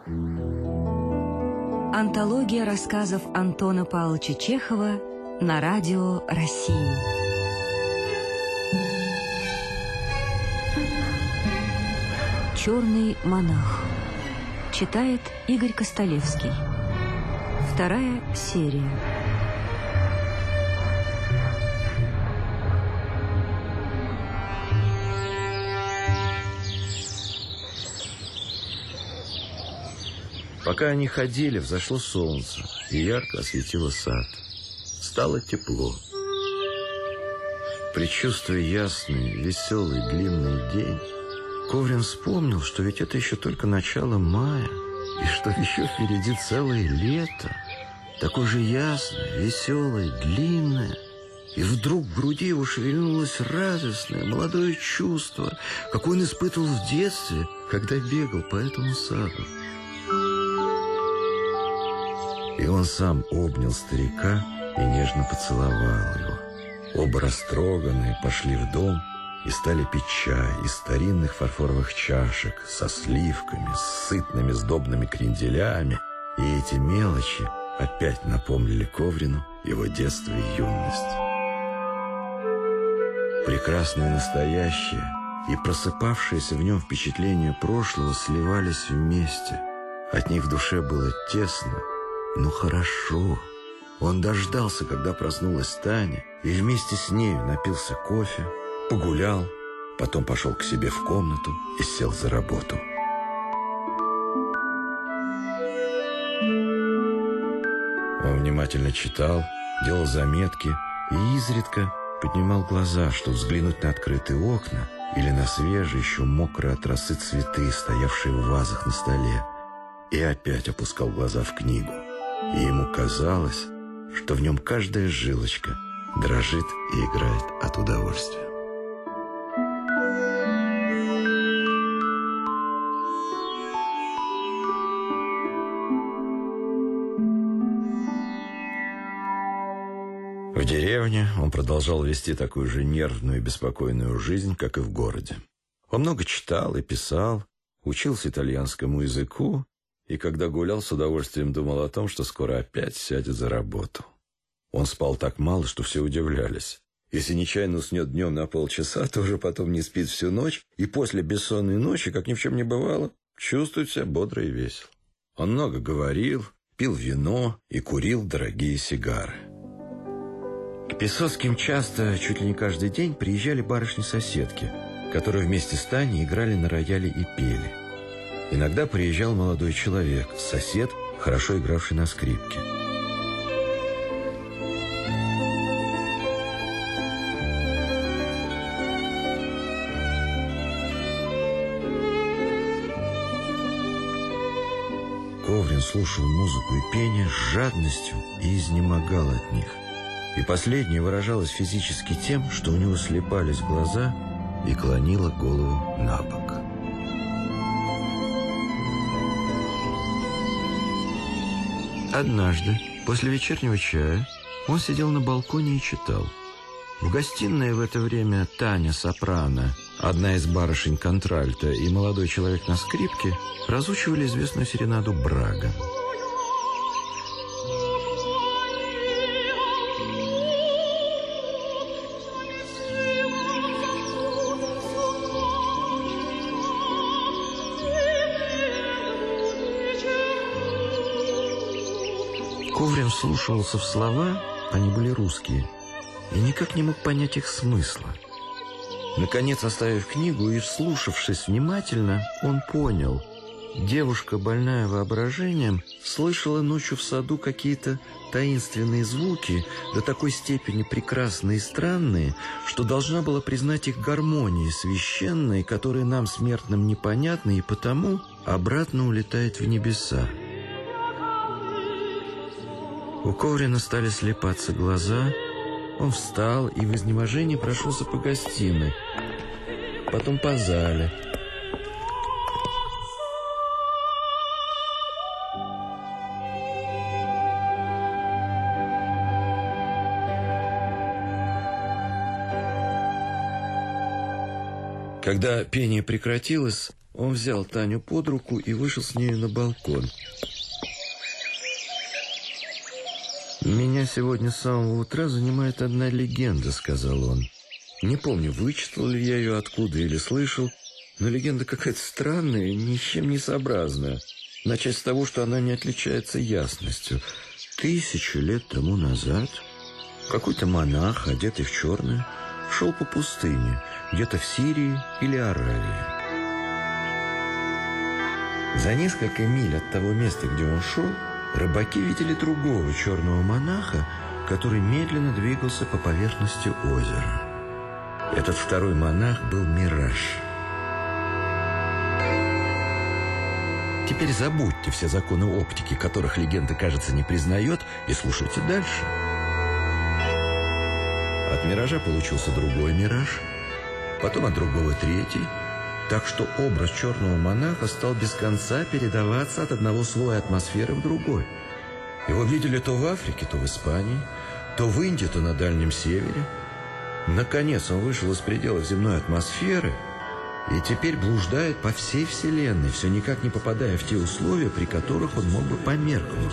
Антология рассказов Антона Павловича Чехова на радио России. «Черный монах». Читает Игорь Костолевский. 2-я серия. Пока они ходили, взошло солнце и ярко осветило сад. Стало тепло. Предчувствуя ясный, веселый, длинный день, Коврин вспомнил, что ведь это еще только начало мая, и что еще впереди целое лето, такое же ясное, веселое, длинное. И вдруг в груди его шевельнулось радостное, молодое чувство, какое он испытывал в детстве, когда бегал по этому саду. И он сам обнял старика и нежно поцеловал его. Оба растроганные пошли в дом и стали пить чай из старинных фарфоровых чашек со сливками, с сытными сдобными кренделями. И эти мелочи опять напомнили Коврину его детство и юность. Прекрасное настоящее и просыпавшееся в нем впечатление прошлого сливались вместе. От них в душе было тесно, но хорошо. Он дождался, когда проснулась Таня, и вместе с нею напился кофе, погулял, потом пошел к себе в комнату и сел за работу. Он внимательно читал, делал заметки и изредка поднимал глаза, чтобы взглянуть на открытые окна или на свежие, еще мокрые от росы цветы, стоявшие в вазах на столе, и опять опускал глаза в книгу. И ему казалось, что в нем каждая жилочка дрожит и играет от удовольствия. В деревне он продолжал вести такую же нервную и беспокойную жизнь, как и в городе. Он много читал и писал, учился итальянскому языку, и когда гулял, с удовольствием думал о том, что скоро опять сядет за работу. Он спал так мало, что все удивлялись. Если нечаянно уснет днем на полчаса, то уже потом не спит всю ночь, и после бессонной ночи, как ни в чем не бывало, чувствует себя бодро и весело. Он много говорил, пил вино и курил дорогие сигары. К Песоцким часто, чуть ли не каждый день, приезжали барышни-соседки, которые вместе с Таней играли на рояле и пели. Иногда приезжал молодой человек, сосед, хорошо игравший на скрипке. Коврин слушал музыку и пение с жадностью и изнемогал от них. И последнее выражалось физически тем, что у него слепались глаза и клонило голову на бок. Однажды, после вечернего чая, он сидел на балконе и читал. В гостиной в это время Таня сопрано, одна из барышень контральто и молодой человек на скрипке разучивали известную серенаду Брага. Коврин вслушивался в слова, они были русские, и никак не мог понять их смысла. Наконец, оставив книгу и вслушавшись внимательно, он понял. Девушка, больная воображением, слышала ночью в саду какие-то таинственные звуки, до такой степени прекрасные и странные, что должна была признать их гармонией священной, которая нам, смертным, непонятна, и потому обратно улетает в небеса. У Коврина стали слепаться глаза. Он встал и в изнеможении прошелся по гостиной, потом по зале. Когда пение прекратилось, он взял Таню под руку и вышел с нею на балкон. «Меня сегодня с самого утра занимает одна легенда», — сказал он. «Не помню, вычитал ли я ее откуда или слышал, но легенда какая-то странная, ни с чем не сообразная. Начать с того, что она не отличается ясностью. 1000 лет тому назад какой-то монах, одетый в черное, шел по пустыне, где-то в Сирии или Аравии. За несколько миль от того места, где он шел, рыбаки видели другого черного монаха, который медленно двигался по поверхности озера. Этот второй монах был Мираж. Теперь забудьте все законы оптики, которых легенда, кажется, не признает, и слушайте дальше. От Миража получился другой Мираж, потом от другого третий, так что образ черного монаха стал без конца передаваться от одного слоя атмосферы в другой. Его видели то в Африке, то в Испании, то в Индии, то на Дальнем Севере. Наконец он вышел из пределов земной атмосферы и теперь блуждает по всей Вселенной, все никак не попадая в те условия, при которых он мог бы померкнуть.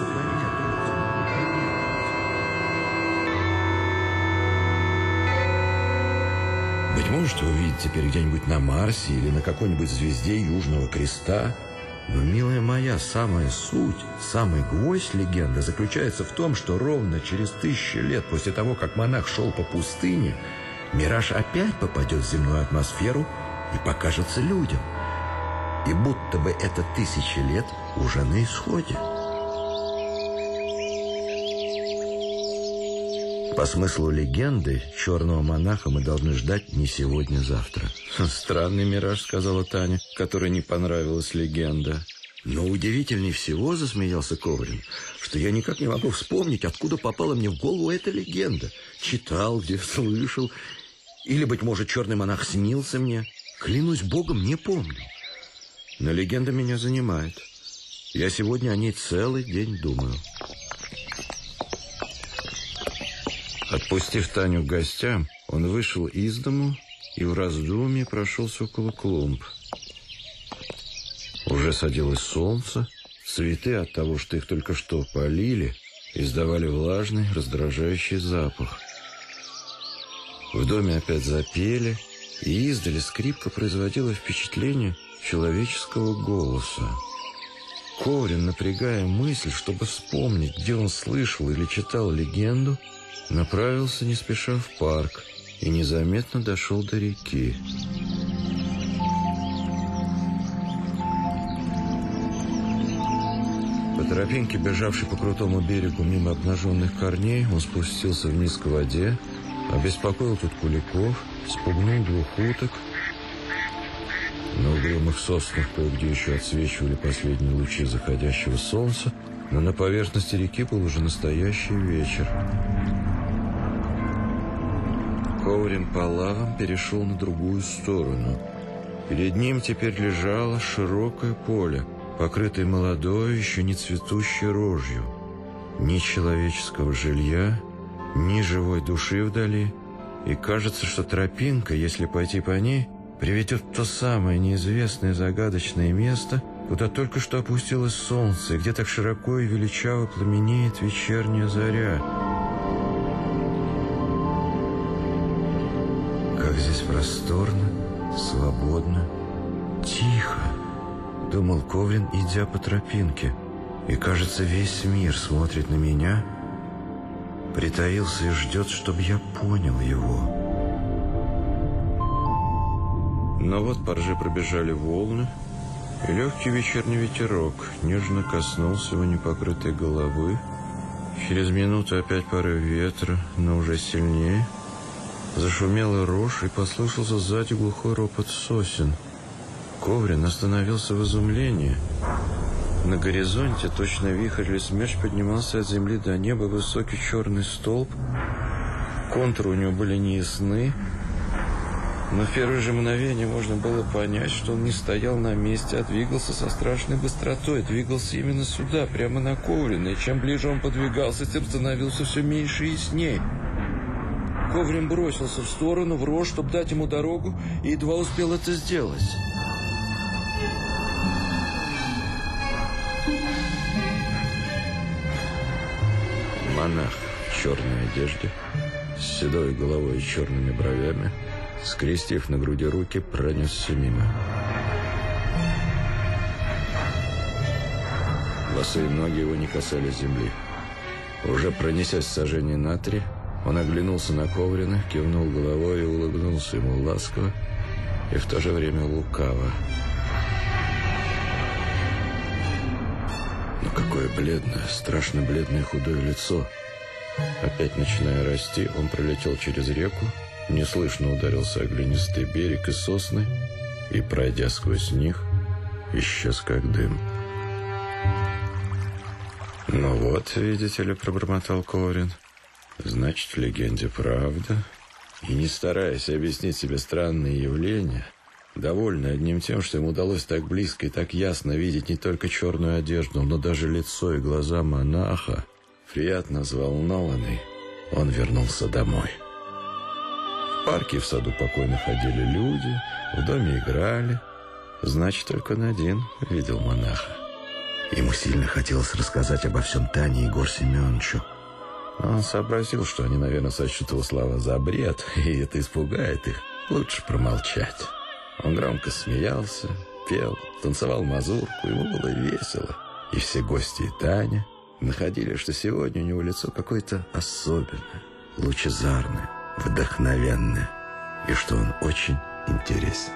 Быть может, его видят теперь где-нибудь на Марсе или на какой-нибудь звезде Южного Креста. Но, милая моя, самая суть, самый гвоздь легенды заключается в том, что ровно через 1000 лет после того, как монах шел по пустыне, Мираж опять попадет в земную атмосферу и покажется людям. И будто бы это 1000 лет уже на исходе. По смыслу легенды, черного монаха мы должны ждать не сегодня-завтра. «Странный Мираж», — сказала Таня, которой не понравилась легенда. «Но удивительней всего, — засмеялся Коврин, — что я никак не могу вспомнить, откуда попала мне в голову эта легенда. Читал, где слышал. Или, быть может, черный монах снился мне. Клянусь Богом, не помню. Но легенда меня занимает. Я сегодня о ней целый день думаю». Отпустив Таню к гостям, он вышел из дому и в раздумье прошелся около клумб. Уже садилось солнце, цветы от того, что их только что полили, издавали влажный, раздражающий запах. В доме опять запели, и издали скрипка производила впечатление человеческого голоса. Коврин, напрягая мысль, чтобы вспомнить, где он слышал или читал легенду, направился не спеша в парк и незаметно дошел до реки. По тропинке, бежавшей по крутому берегу мимо обнаженных корней, он спустился вниз к воде, обеспокоил тут куликов, спугнул 2 уток. На угрюмых соснах кое-где еще отсвечивали последние лучи заходящего солнца, но на поверхности реки был уже настоящий вечер. Коврин по лавам перешел на другую сторону. Перед ним теперь лежало широкое поле, покрытое молодой, еще не цветущей рожью. Ни человеческого жилья, ни живой души вдали. И кажется, что тропинка, если пойти по ней, приведет в то самое неизвестное загадочное место, куда только что опустилось солнце, и где так широко и величаво пламенеет вечерняя заря. Как здесь просторно, свободно, тихо, думал Коврин, идя по тропинке. И, кажется, весь мир смотрит на меня, притаился и ждет, чтобы я понял его. Но вот по рже пробежали волны, и легкий вечерний ветерок нежно коснулся его непокрытой головы. Через минуту опять порыв ветра, но уже сильнее. Зашумела рожь, и послышался сзади глухой ропот сосен. Коврин остановился в изумлении. На горизонте, точно вихрь или смерч, поднимался от земли до неба высокий черный столб. Контуры у него были неясны, но в первое же мгновение можно было понять, что он не стоял на месте, а двигался со страшной быстротой. Двигался именно сюда, прямо на Коврина, и чем ближе он подвигался, тем становился все меньше и ясней. Коврин бросился в сторону, в рожь, чтобы дать ему дорогу, и едва успел это сделать. монах в черной одежде, с седой головой и черными бровями, скрестив на груди руки, пронесся мимо. Босые ноги его не касались земли. Уже пронесясь сажение на 3, он оглянулся на Коврина, кивнул головой и улыбнулся ему ласково и в то же время лукаво. Но какое бледное, страшно бледное худое лицо. Опять начиная расти, он пролетел через реку, неслышно ударился о глинистый берег и сосны и, пройдя сквозь них, исчез как дым. «Ну вот, видите ли, — пробормотал Коврин, — значит, в легенде правда». И, не стараясь объяснить себе странные явления, довольный одним тем, что ему удалось так близко и так ясно видеть не только черную одежду, но даже лицо и глаза монаха, приятно взволнованный, он вернулся домой. В парке и в саду покойно ходили люди, в доме играли. Значит, только он один видел монаха. Ему сильно хотелось рассказать обо всем Тане и Егору Семеновичу. Он сообразил, что они, наверное, сочтут его слова за бред, и это испугает их. Лучше промолчать. Он громко смеялся, пел, танцевал мазурку, ему было весело. И все гости и Таня находили, что сегодня у него лицо какое-то особенное, лучезарное, вдохновенное, и что он очень интересен.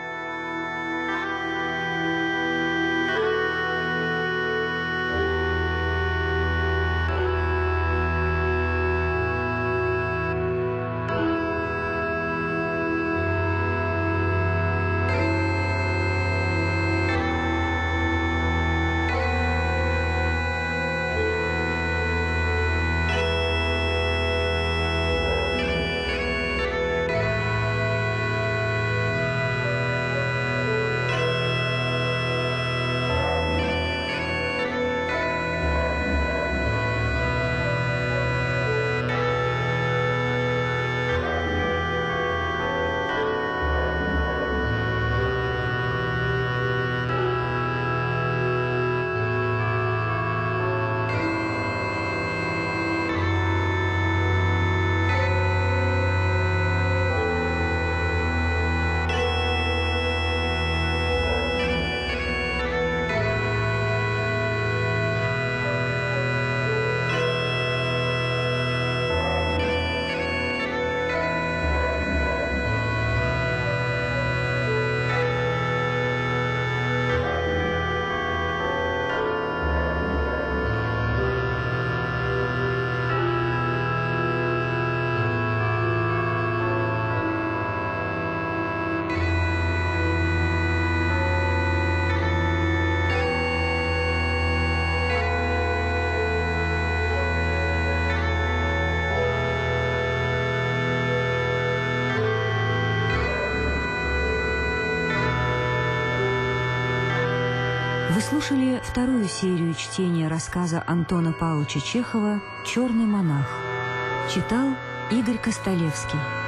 Вы слушали вторую серию чтения рассказа Антона Павловича Чехова «Черный монах». Читал Игорь Костолевский.